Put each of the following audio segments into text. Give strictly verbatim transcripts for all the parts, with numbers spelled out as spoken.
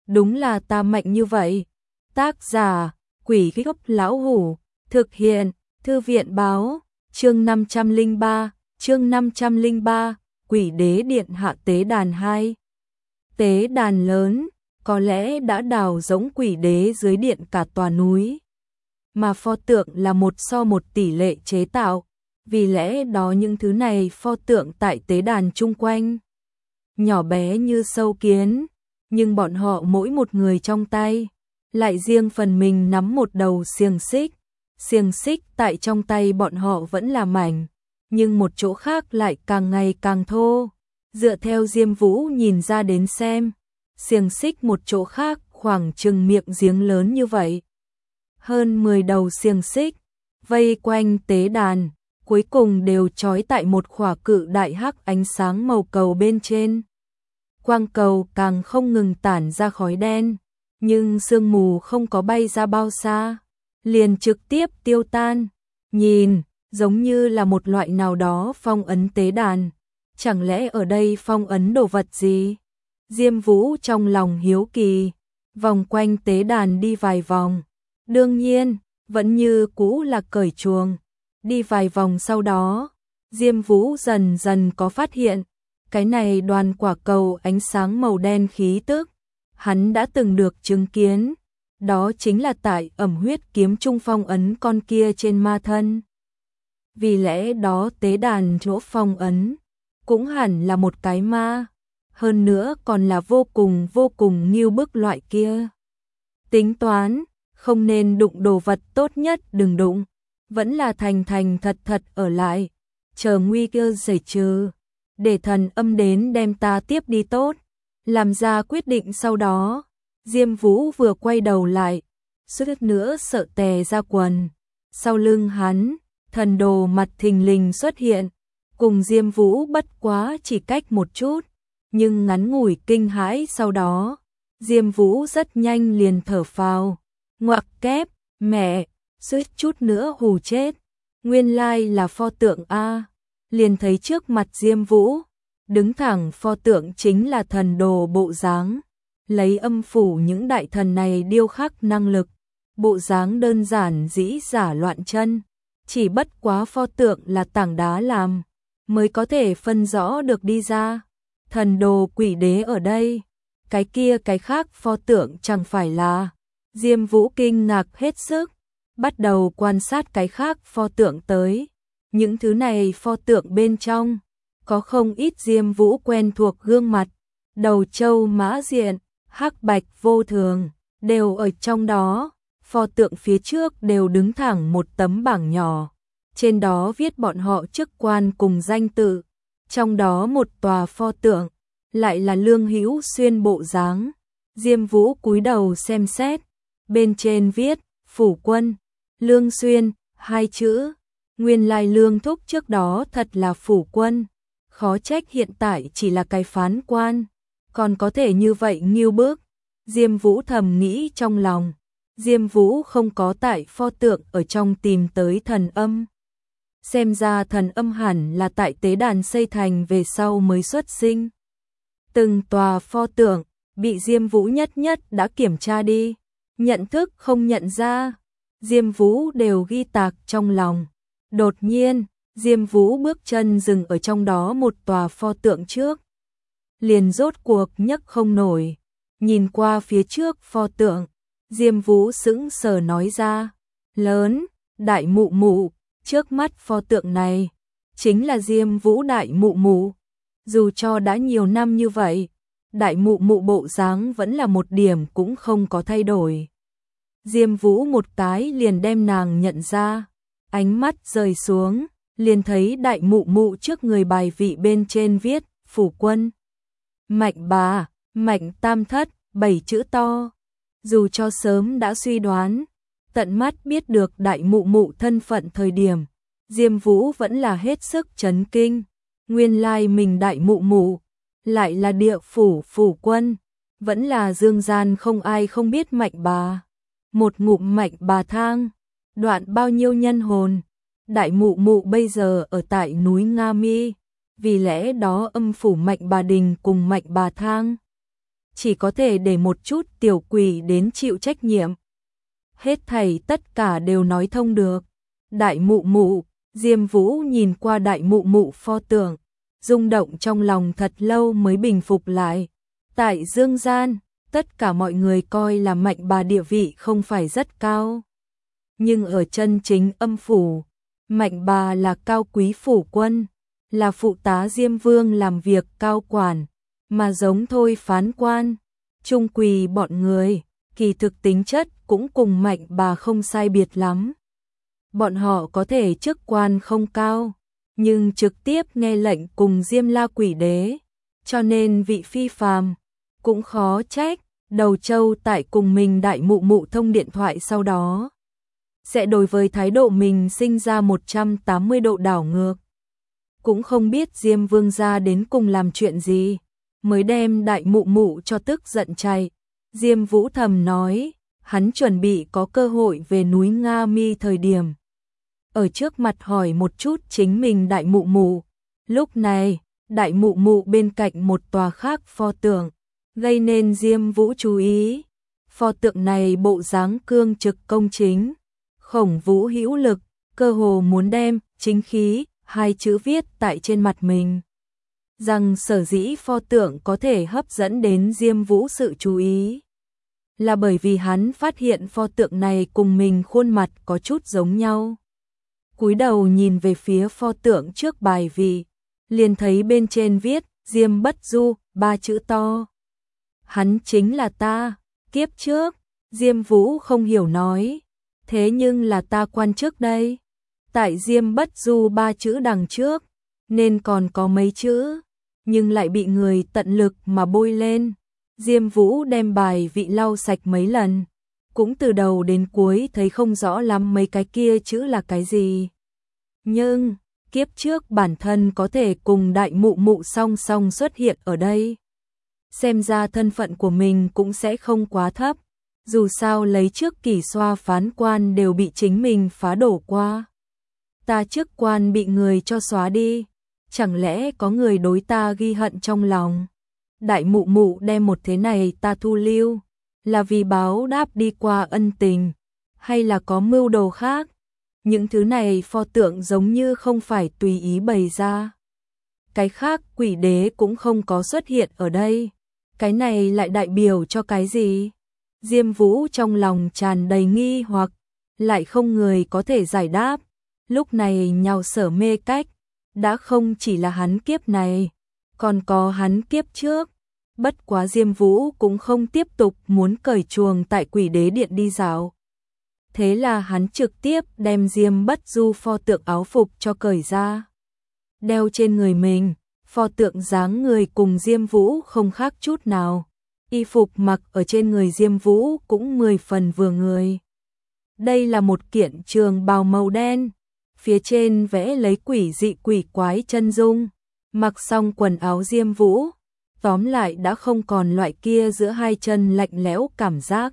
đúng là ta mạnh như vậy. Tác giả, Quỷ Gốc Lão Hủ, thực hiện, Thư viện báo, chương năm trăm lẻ ba, chương năm trăm lẻ ba, Quỷ Đế Điện Hạ tế đàn hai. Tế đàn lớn, có lẽ đã đào giống quỷ đế dưới điện cả tòa núi. Mà pho tượng là một so một tỷ lệ chế tạo, vì lẽ đó những thứ này pho tượng tại tế đàn chung quanh. Nhỏ bé như sâu kiến, nhưng bọn họ mỗi một người trong tay, lại riêng phần mình nắm một đầu xiềng xích. Xiềng xích tại trong tay bọn họ vẫn là mảnh, nhưng một chỗ khác lại càng ngày càng thô. Dựa theo Diêm Vũ nhìn ra đến xem, xiềng xích một chỗ khác khoảng chừng miệng giếng lớn như vậy. Hơn mười đầu xiềng xích, vây quanh tế đàn, cuối cùng đều trói tại một khỏa cự đại hắc ánh sáng màu cầu bên trên. Quang cầu càng không ngừng tản ra khói đen, nhưng sương mù không có bay ra bao xa, liền trực tiếp tiêu tan. Nhìn, giống như là một loại nào đó phong ấn tế đàn. Chẳng lẽ ở đây phong ấn đồ vật gì? Diêm Vũ trong lòng hiếu kỳ, vòng quanh tế đàn đi vài vòng. Đương nhiên, vẫn như cũ là cởi chuồng. Đi vài vòng sau đó, Diêm Vũ dần dần có phát hiện, cái này đoàn quả cầu ánh sáng màu đen khí tức, hắn đã từng được chứng kiến, đó chính là tại Ẩm Huyết Kiếm trung phong ấn con kia trên ma thân. Vì lẽ đó tế đàn chỗ phong ấn cũng hẳn là một cái ma, hơn nữa còn là vô cùng vô cùng nghiêu bức loại kia. Tính toán, không nên đụng đồ vật, tốt nhất đừng đụng, vẫn là thành thành thật thật ở lại, chờ nguy cơ giải trừ, để thần âm đến đem ta tiếp đi tốt. Làm ra quyết định sau đó, Diêm Vũ vừa quay đầu lại, suýt nữa sợ tè ra quần. Sau lưng hắn, thần đồ mặt thình lình xuất hiện, cùng Diêm Vũ bất quá chỉ cách một chút, nhưng ngắn ngủi kinh hãi sau đó, Diêm Vũ rất nhanh liền thở phào. Ngoặc kép, mẹ, suýt chút nữa hù chết. Nguyên lai là pho tượng a. Liền thấy trước mặt Diêm Vũ, đứng thẳng pho tượng chính là thần đồ bộ dáng, lấy âm phủ những đại thần này điêu khắc năng lực, bộ dáng đơn giản dĩ giả loạn chân, chỉ bất quá pho tượng là tảng đá làm, mới có thể phân rõ được đi ra. Thần đồ quỷ đế ở đây, cái kia cái khác pho tượng chẳng phải là. Diêm Vũ kinh ngạc hết sức, bắt đầu quan sát cái khác pho tượng tới. Những thứ này pho tượng bên trong, có không ít Diêm Vũ quen thuộc gương mặt, đầu trâu mã diện, hắc bạch vô thường, đều ở trong đó. Pho tượng phía trước đều đứng thẳng một tấm bảng nhỏ, trên đó viết bọn họ chức quan cùng danh tự. Trong đó một tòa pho tượng, lại là Lương Hữu Xuyên bộ dáng. Diêm Vũ cúi đầu xem xét, bên trên viết, phủ quân, Lương Xuyên, hai chữ. Nguyên lai Lương Thúc trước đó thật là phủ quân, khó trách hiện tại chỉ là cái phán quan, còn có thể như vậy nghiêu bức. Diêm Vũ thầm nghĩ trong lòng, Diêm Vũ không có tại pho tượng ở trong tìm tới thần âm. Xem ra thần âm hẳn là tại tế đàn xây thành về sau mới xuất sinh. Từng tòa pho tượng, bị Diêm Vũ nhất nhất đã kiểm tra đi, nhận thức không nhận ra, Diêm Vũ đều ghi tạc trong lòng. Đột nhiên, Diêm Vũ bước chân dừng ở trong đó một tòa pho tượng trước. Liền rốt cuộc nhấc không nổi, nhìn qua phía trước pho tượng, Diêm Vũ sững sờ nói ra, lớn, đại mụ mụ, trước mắt pho tượng này, chính là Diêm Vũ đại mụ mụ. Dù cho đã nhiều năm như vậy, đại mụ mụ bộ dáng vẫn là một điểm cũng không có thay đổi. Diêm Vũ một cái liền đem nàng nhận ra, ánh mắt rời xuống, liền thấy đại mụ mụ trước người bài vị bên trên viết, phủ quân, mạnh bà, mạnh tam thất, bảy chữ to. Dù cho sớm đã suy đoán, tận mắt biết được đại mụ mụ thân phận thời điểm, Diêm Vũ vẫn là hết sức chấn kinh. Nguyên lai mình đại mụ mụ, lại là địa phủ phủ quân, vẫn là dương gian không ai không biết mạnh bà. Một ngụm mạnh bà thang, đoạn bao nhiêu nhân hồn. Đại mụ mụ bây giờ ở tại núi Nga Mi, vì lẽ đó âm phủ mạnh bà đình cùng mạnh bà thang chỉ có thể để một chút tiểu quỷ đến chịu trách nhiệm. Hết thảy tất cả đều nói thông được. Đại mụ mụ, Diêm Vũ nhìn qua đại mụ mụ pho tượng, rung động trong lòng thật lâu mới bình phục lại. Tại Dương gian, tất cả mọi người coi là Mạnh bà địa vị không phải rất cao. Nhưng ở chân chính âm phủ, Mạnh bà là cao quý phủ quân, là phụ tá Diêm Vương làm việc cao quản, mà giống thôi phán quan, trung quỳ bọn người, kỳ thực tính chất cũng cùng Mạnh bà không sai biệt lắm. Bọn họ có thể chức quan không cao, nhưng trực tiếp nghe lệnh cùng Diêm La Quỷ Đế, cho nên vị phi phàm, cũng khó trách, Đầu Châu tại cùng mình đại mụ mụ thông điện thoại sau đó, sẽ đối với thái độ mình sinh ra một trăm tám mươi độ đảo ngược. Cũng không biết Diêm Vương gia đến cùng làm chuyện gì, mới đem đại mụ mụ cho tức giận chạy. Diêm Vũ thầm nói, hắn chuẩn bị có cơ hội về núi Nga Mi thời điểm. Ở trước mặt hỏi một chút chính mình đại mụ mụ. Lúc này, đại mụ mụ bên cạnh một tòa khác pho tượng, gây nên Diêm Vũ chú ý. Pho tượng này bộ dáng cương trực công chính, khổng vũ hữu lực, cơ hồ muốn đem chính khí hai chữ viết tại trên mặt mình. Rằng sở dĩ pho tượng có thể hấp dẫn đến Diêm Vũ sự chú ý, là bởi vì hắn phát hiện pho tượng này cùng mình khuôn mặt có chút giống nhau. Cúi đầu nhìn về phía pho tượng trước bài vị, liền thấy bên trên viết Diêm Bất Du ba chữ to. Hắn chính là ta, kiếp trước. Diêm Vũ không hiểu nói, thế nhưng là ta quan trước đây. Tại Diêm Bất Du ba chữ đằng trước, nên còn có mấy chữ, nhưng lại bị người tận lực mà bôi lên. Diêm Vũ đem bài vị lau sạch mấy lần, cũng từ đầu đến cuối thấy không rõ lắm mấy cái kia chữ là cái gì. Nhưng, kiếp trước bản thân có thể cùng đại mụ mụ song song xuất hiện ở đây. Xem ra thân phận của mình cũng sẽ không quá thấp, dù sao lấy trước kỳ xoa phán quan đều bị chính mình phá đổ qua. Ta chức quan bị người cho xóa đi, chẳng lẽ có người đối ta ghi hận trong lòng? Đại mụ mụ đem một thế này ta thu lưu, là vì báo đáp đi qua ân tình, hay là có mưu đồ khác? Những thứ này pho tượng giống như không phải tùy ý bày ra. Cái khác quỷ đế cũng không có xuất hiện ở đây. Cái này lại đại biểu cho cái gì? Diêm Vũ trong lòng tràn đầy nghi hoặc, lại không người có thể giải đáp. Lúc này nhào sở mê cách, đã không chỉ là hắn kiếp này, còn có hắn kiếp trước. Bất quá Diêm Vũ cũng không tiếp tục muốn cởi chuồng tại quỷ đế điện đi dạo. Thế là hắn trực tiếp đem Diêm Bất Du pho tượng áo phục cho cởi ra, đeo trên người mình. Pho tượng dáng người cùng Diêm Vũ không khác chút nào, y phục mặc ở trên người Diêm Vũ cũng mười phần vừa người. Đây là một kiện trường bào màu đen, phía trên vẽ lấy quỷ dị quỷ quái chân dung. Mặc xong quần áo Diêm Vũ, tóm lại đã không còn loại kia giữa hai chân lạnh lẽo cảm giác.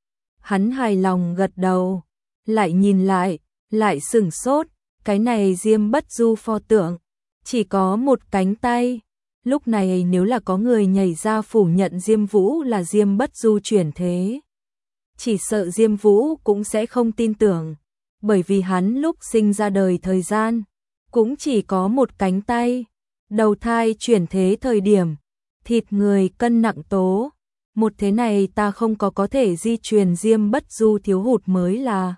Hắn hài lòng gật đầu, lại nhìn lại, lại sửng sốt, cái này Diêm Bất Du pho tượng chỉ có một cánh tay. Lúc này nếu là có người nhảy ra phủ nhận Diêm Vũ là Diêm Bất Du chuyển thế, chỉ sợ Diêm Vũ cũng sẽ không tin tưởng, bởi vì hắn lúc sinh ra đời thời gian cũng chỉ có một cánh tay. Đầu thai chuyển thế thời điểm, thịt người cân nặng tố, một thế này ta không có có thể di truyền Diêm Bất Du thiếu hụt mới là.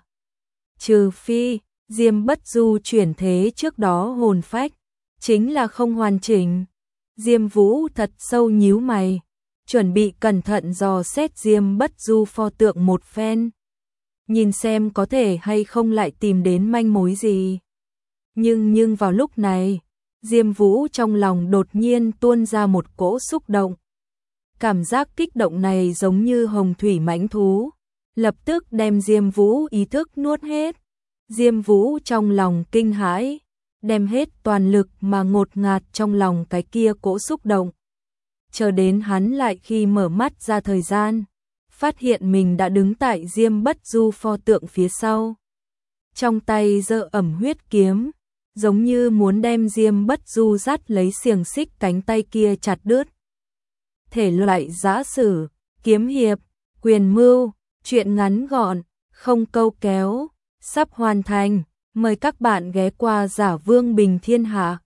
Trừ phi, Diêm Bất Du chuyển thế trước đó hồn phách chính là không hoàn chỉnh. Diêm Vũ thật sâu nhíu mày, chuẩn bị cẩn thận dò xét Diêm Bất Du pho tượng một phen, nhìn xem có thể hay không lại tìm đến manh mối gì. Nhưng nhưng vào lúc này, Diêm Vũ trong lòng đột nhiên tuôn ra một cỗ xúc động. Cảm giác kích động này giống như hồng thủy mãnh thú, lập tức đem Diêm Vũ ý thức nuốt hết. Diêm Vũ trong lòng kinh hãi, đem hết toàn lực mà ngột ngạt trong lòng cái kia cỗ xúc động. Chờ đến hắn lại khi mở mắt ra thời gian, phát hiện mình đã đứng tại Diêm Bất Du pho tượng phía sau. Trong tay giơ ẩm huyết kiếm, giống như muốn đem Diêm Bất Du dắt lấy xiềng xích cánh tay kia chặt đứt. thể loại giã sử, kiếm hiệp, quyền mưu, truyện ngắn gọn, không câu kéo, sắp hoàn thành. Mời các bạn ghé qua Giả Vương Bình Thiên Hạ.